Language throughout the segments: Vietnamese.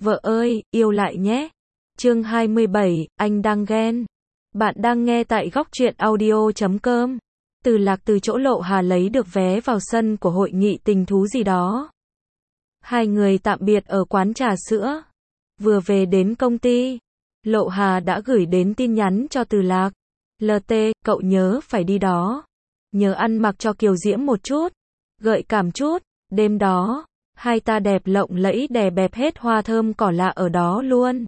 Vợ ơi, yêu lại nhé. Chương 27, anh đang ghen. Bạn đang nghe tại góc truyện audio.com. Từ Lạc từ chỗ Lộ Hà lấy được vé vào sân của hội nghị tình thú gì đó. Hai người tạm biệt ở quán trà sữa. Vừa về đến công ty, Lộ Hà đã gửi đến tin nhắn cho Từ Lạc. LT, cậu nhớ phải đi đó. Nhớ ăn mặc cho kiều diễm một chút, gợi cảm chút. Đêm đó, hai ta đẹp lộng lẫy đè bẹp hết hoa thơm cỏ lạ ở đó luôn.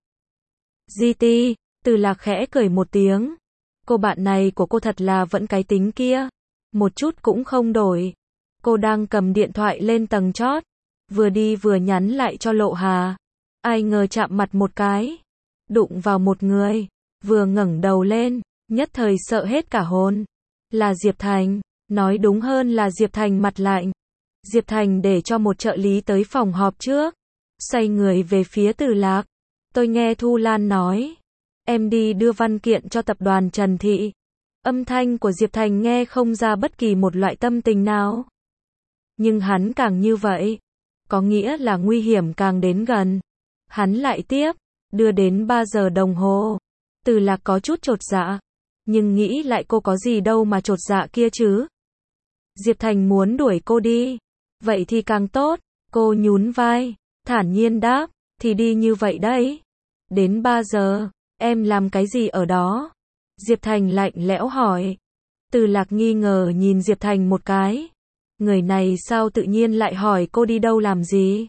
GT, Từ Lạc khẽ cười một tiếng. Cô bạn này của cô thật là vẫn cái tính kia. Một chút cũng không đổi. Cô đang cầm điện thoại lên tầng chót. Vừa đi vừa nhắn lại cho Lộ Hà. Ai ngờ chạm mặt một cái. Đụng vào một người. Vừa ngẩng đầu lên, nhất thời sợ hết cả hồn. Là Diệp Thành. Nói đúng hơn là Diệp Thành mặt lạnh. Diệp Thành để cho một trợ lý tới phòng họp trước. Xoay người về phía Từ Lạc. Tôi nghe Thu Lan nói. Em đi đưa văn kiện cho tập đoàn Trần Thị. Âm thanh của Diệp Thành nghe không ra bất kỳ một loại tâm tình nào. Nhưng hắn càng như vậy, có nghĩa là nguy hiểm càng đến gần. Hắn lại tiếp, đưa đến 3 giờ đồng hồ. Từ Lạc có chút chột dạ, nhưng nghĩ lại cô có gì đâu mà chột dạ kia chứ. Diệp Thành muốn đuổi cô đi. Vậy thì càng tốt, cô nhún vai, thản nhiên đáp, thì đi như vậy đấy. Đến 3 giờ, em làm cái gì ở đó? Diệp Thành lạnh lẽo hỏi. Từ Lạc nghi ngờ nhìn Diệp Thành một cái. Người này sao tự nhiên lại hỏi cô đi đâu làm gì?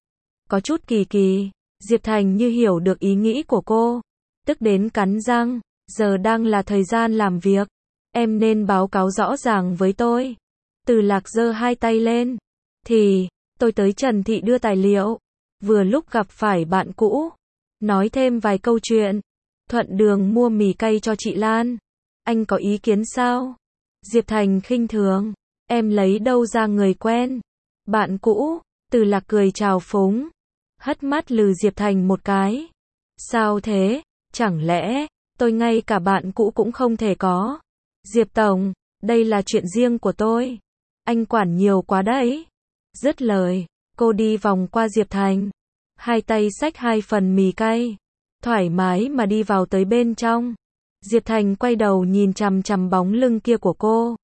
Có chút kỳ kỳ, Diệp Thành như hiểu được ý nghĩ của cô. Tức đến cắn răng, giờ đang là thời gian làm việc. Em nên báo cáo rõ ràng với tôi. Từ Lạc giơ hai tay lên. Thì, tôi tới Trần Thị đưa tài liệu. Vừa lúc gặp phải bạn cũ. Nói thêm vài câu chuyện. Thuận đường mua mì cay cho chị Lan. Anh có ý kiến sao? Diệp Thành khinh thường. Em lấy đâu ra người quen? Bạn cũ. Từ Lạc cười chào phúng. Hất mắt lườm Diệp Thành một cái. Sao thế? Chẳng lẽ, tôi ngay cả bạn cũ cũng không thể có? Diệp Tổng, đây là chuyện riêng của tôi. Anh quản nhiều quá đấy. Dứt lời, cô đi vòng qua Diệp Thành. Hai tay xách hai phần mì cay. Thoải mái mà đi vào tới bên trong. Diệp Thành quay đầu nhìn chằm chằm bóng lưng kia của cô.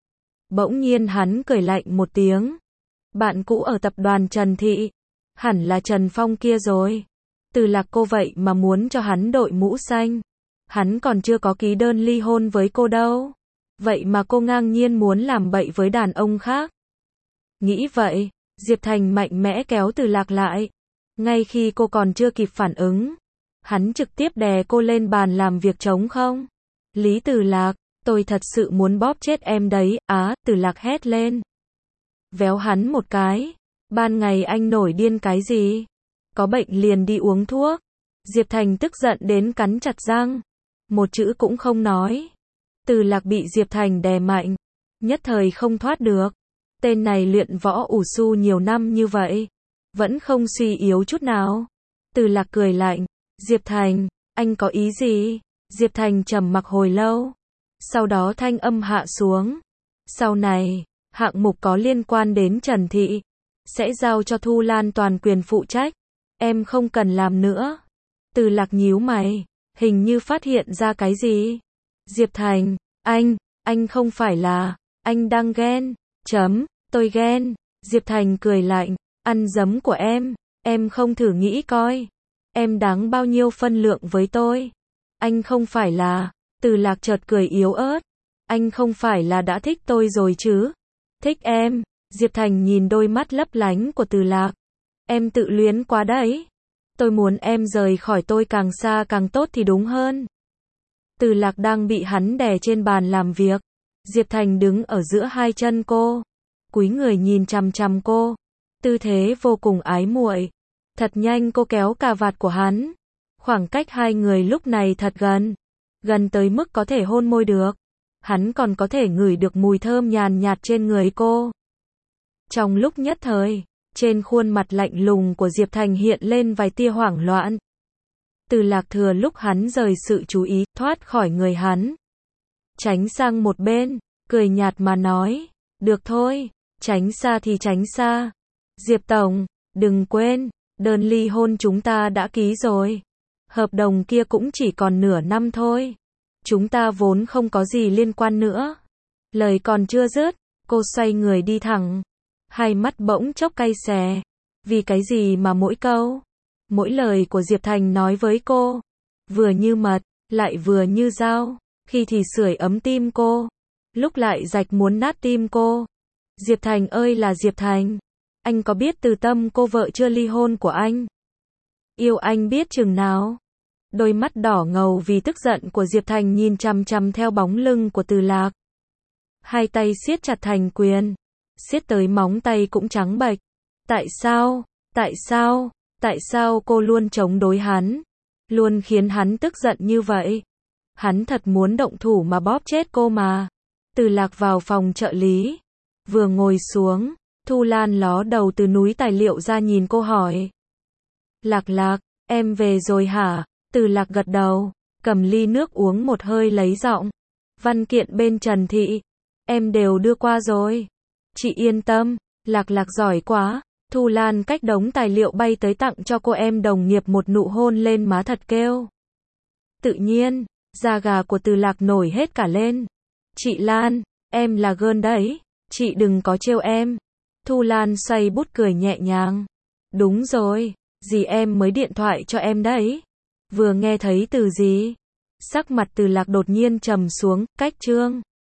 Bỗng nhiên hắn cười lạnh một tiếng. Bạn cũ ở tập đoàn Trần Thị. Hẳn là Trần Phong kia rồi. Từ Lạc cô vậy mà muốn cho hắn đội mũ xanh. Hắn còn chưa có ký đơn ly hôn với cô đâu. Vậy mà cô ngang nhiên muốn làm bậy với đàn ông khác. Nghĩ vậy, Diệp Thành mạnh mẽ kéo Từ Lạc lại. Ngay khi cô còn chưa kịp phản ứng, hắn trực tiếp đè cô lên bàn làm việc trống không. Lý Từ Lạc, tôi thật sự muốn bóp chết em đấy. Từ Lạc hét lên. Véo hắn một cái. Ban ngày anh nổi điên cái gì? Có bệnh liền đi uống thuốc. Diệp Thành tức giận đến cắn chặt răng. Một chữ cũng không nói. Từ Lạc bị Diệp Thành đè mạnh. Nhất thời không thoát được. Tên này luyện võ ủ su nhiều năm như vậy. Vẫn không suy yếu chút nào. Từ Lạc cười lạnh. Diệp Thành, anh có ý gì? Diệp Thành trầm mặc hồi lâu. Sau đó thanh âm hạ xuống. Sau này, hạng mục có liên quan đến Trần Thị. Sẽ giao cho Thu Lan toàn quyền phụ trách. Em không cần làm nữa. Từ Lạc nhíu mày. Hình như phát hiện ra cái gì. Diệp Thành, anh không phải là, anh đang ghen. Tôi ghen. Diệp Thành cười lạnh. Ăn dấm của em không thử nghĩ coi. Em đáng bao nhiêu phân lượng với tôi. Anh không phải là, Từ Lạc chợt cười yếu ớt. Anh không phải là đã thích tôi rồi chứ? Thích em. Diệp Thành nhìn đôi mắt lấp lánh của Từ Lạc. Em tự luyến quá đấy. Tôi muốn em rời khỏi tôi càng xa càng tốt thì đúng hơn. Từ Lạc đang bị hắn đè trên bàn làm việc. Diệp Thành đứng ở giữa hai chân cô. Cúi người nhìn chằm chằm cô. Tư thế vô cùng ái muội. Thật nhanh cô kéo cà vạt của hắn. Khoảng cách hai người lúc này thật gần. Gần tới mức có thể hôn môi được. Hắn còn có thể ngửi được mùi thơm nhàn nhạt trên người cô. Trong lúc nhất thời, trên khuôn mặt lạnh lùng của Diệp Thành hiện lên vài tia hoảng loạn. Từ Lạc thừa lúc hắn rời sự chú ý, thoát khỏi người hắn. Tránh sang một bên, cười nhạt mà nói. Được thôi, tránh xa thì tránh xa. Diệp Tổng, đừng quên, Đơn ly hôn chúng ta đã ký rồi. Hợp đồng kia cũng chỉ còn nửa năm thôi. Chúng ta vốn không có gì liên quan nữa. Lời còn chưa dứt, cô xoay người đi thẳng. Hai mắt bỗng chốc cay xè. Vì cái gì mà mỗi câu, mỗi lời của Diệp Thành nói với cô, vừa như mật, lại vừa như dao, khi thì sưởi ấm tim cô, lúc lại rạch muốn nát tim cô. Diệp Thành ơi là Diệp Thành, anh có biết từ tâm cô vợ chưa ly hôn của anh yêu anh biết chừng nào? Đôi mắt đỏ ngầu vì tức giận của Diệp Thành nhìn chằm chằm theo bóng lưng của Từ Lạc. Hai tay siết chặt thành quyền, siết tới móng tay cũng trắng bệch. Tại sao? Tại sao? Tại sao cô luôn chống đối hắn? Luôn khiến hắn tức giận như vậy? Hắn thật muốn động thủ mà bóp chết cô mà. Từ Lạc vào phòng trợ lý. Vừa ngồi xuống, Thu Lan ló đầu từ núi tài liệu ra nhìn cô hỏi. Lạc Lạc, em về rồi hả? Từ Lạc gật đầu, cầm ly nước uống một hơi lấy giọng. Văn kiện bên Trần Thị, em đều đưa qua rồi. Chị yên tâm, Lạc Lạc giỏi quá. Thu Lan cách đống tài liệu bay tới tặng cho cô em đồng nghiệp một nụ hôn lên má thật kêu. Tự nhiên, da gà của Từ Lạc nổi hết cả lên. Chị Lan, em là gơn đấy, chị đừng có trêu em. Thu Lan xoay bút cười nhẹ nhàng. Đúng rồi, dì em mới điện thoại cho em đấy. Vừa nghe thấy từ gì? Sắc mặt Từ Lạc đột nhiên trầm xuống, cách chương.